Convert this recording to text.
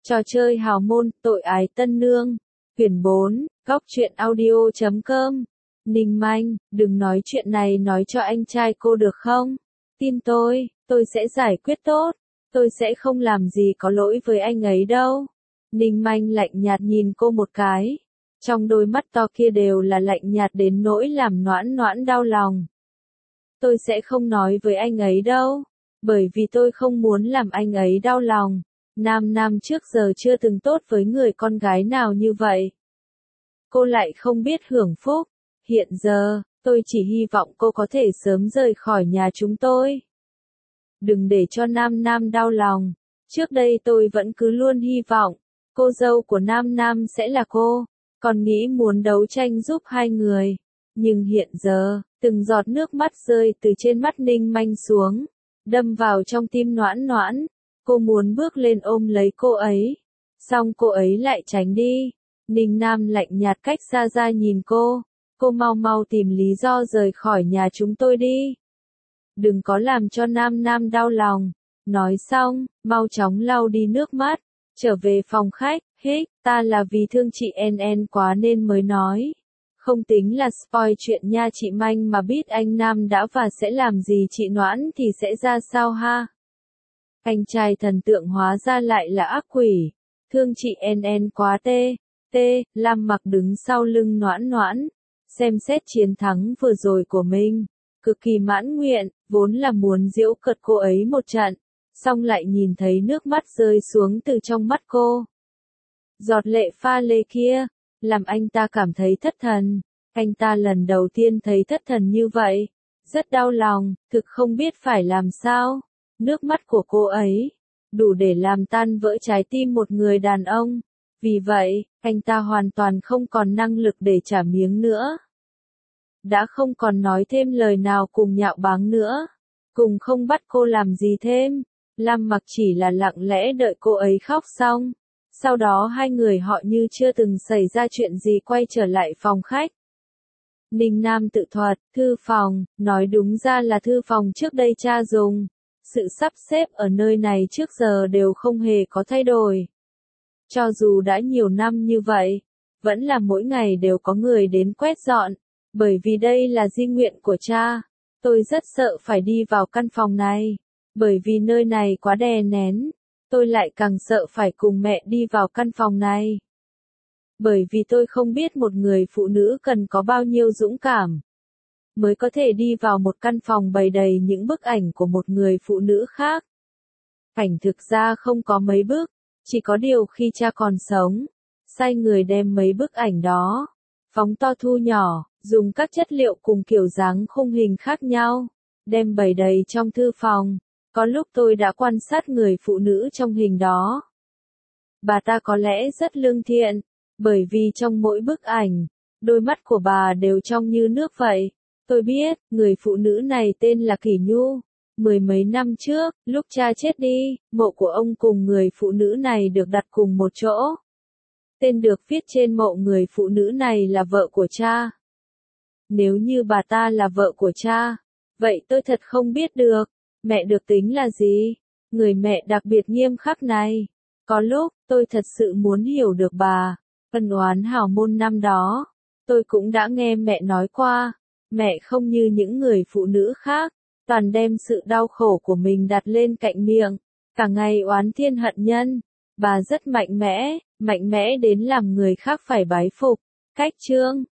Trò chơi hào môn, tội ái tân nương. Quyển 4, Góc truyện audio.com. Ninh Manh, đừng nói chuyện này nói cho anh trai cô được không? Tin tôi sẽ giải quyết tốt. Tôi sẽ không làm gì có lỗi với anh ấy đâu. Ninh Manh lạnh nhạt nhìn cô một cái. Trong đôi mắt to kia đều là lạnh nhạt đến nỗi làm Noãn Noãn đau lòng. Tôi sẽ không nói với anh ấy đâu. Bởi vì tôi không muốn làm anh ấy đau lòng. Nam trước giờ chưa từng tốt với người con gái nào như vậy. Cô lại không biết hưởng phúc. Hiện giờ, tôi chỉ hy vọng cô có thể sớm rời khỏi nhà chúng tôi. Đừng để cho Nam đau lòng. Trước đây tôi vẫn cứ luôn hy vọng, cô dâu của Nam sẽ là cô. Còn nghĩ muốn đấu tranh giúp hai người. Nhưng hiện giờ, từng giọt nước mắt rơi từ trên mắt Ninh Manh xuống, đâm vào trong tim Noãn Noãn. Cô muốn bước lên ôm lấy cô ấy. Xong cô ấy lại tránh đi. Ninh Nam lạnh nhạt cách xa ra nhìn cô. Cô mau tìm lý do rời khỏi nhà chúng tôi đi. Đừng có làm cho Nam đau lòng. Nói xong, mau chóng lau đi nước mắt. Trở về phòng khách, ta là vì thương chị NN quá nên mới nói. Không tính là spoil chuyện nha chị Manh mà biết anh Nam đã và sẽ làm gì chị Noãn thì sẽ ra sao ha? Anh trai thần tượng hóa ra lại là ác quỷ. Thương chị NN quá tê. Lam Mặc đứng sau lưng Noãn Noãn. Xem xét chiến thắng vừa rồi của mình. Cực kỳ mãn nguyện, vốn là muốn giễu cợt cô ấy một trận. Xong lại nhìn thấy nước mắt rơi xuống từ trong mắt cô. Giọt lệ pha lê kia, làm anh ta cảm thấy thất thần. Anh ta lần đầu tiên thấy thất thần như vậy. Rất đau lòng, thực không biết phải làm sao. Nước mắt của cô ấy, đủ để làm tan vỡ trái tim một người đàn ông. Vì vậy, anh ta hoàn toàn không còn năng lực để trả miếng nữa. Đã không còn nói thêm lời nào cùng nhạo báng nữa. Cùng không bắt cô làm gì thêm. Lam Mặc chỉ là lặng lẽ đợi cô ấy khóc xong. Sau đó hai người họ như chưa từng xảy ra chuyện gì quay trở lại phòng khách. Ninh Nam tự thuật, thư phòng, nói đúng ra là thư phòng trước đây cha dùng. Sự sắp xếp ở nơi này trước giờ đều không hề có thay đổi. Cho dù đã nhiều năm như vậy, vẫn là mỗi ngày đều có người đến quét dọn. Bởi vì đây là di nguyện của cha, tôi rất sợ phải đi vào căn phòng này. Bởi vì nơi này quá đè nén, tôi lại càng sợ phải cùng mẹ đi vào căn phòng này. Bởi vì tôi không biết một người phụ nữ cần có bao nhiêu dũng cảm mới có thể đi vào một căn phòng bày đầy những bức ảnh của một người phụ nữ khác. Ảnh thực ra không có mấy bức, chỉ có điều khi cha còn sống, sai người đem mấy bức ảnh đó, phóng to thu nhỏ, dùng các chất liệu cùng kiểu dáng khung hình khác nhau, đem bày đầy trong thư phòng. Có lúc tôi đã quan sát người phụ nữ trong hình đó. Bà ta có lẽ rất lương thiện, bởi vì trong mỗi bức ảnh, đôi mắt của bà đều trong như nước vậy. Tôi biết, người phụ nữ này tên là Kỷ Nhu. Mười mấy năm trước, lúc cha chết đi, mộ của ông cùng người phụ nữ này được đặt cùng một chỗ. Tên được viết trên mộ người phụ nữ này là vợ của cha. Nếu như bà ta là vợ của cha, vậy tôi thật không biết được, mẹ được tính là gì? Người mẹ đặc biệt nghiêm khắc này. Có lúc, tôi thật sự muốn hiểu được bà. Ân oán hào môn năm đó, tôi cũng đã nghe mẹ nói qua. Mẹ không như những người phụ nữ khác, toàn đem sự đau khổ của mình đặt lên cạnh miệng, cả ngày oán thiên hận nhân. Bà rất mạnh mẽ đến làm người khác phải bái phục. Cách chương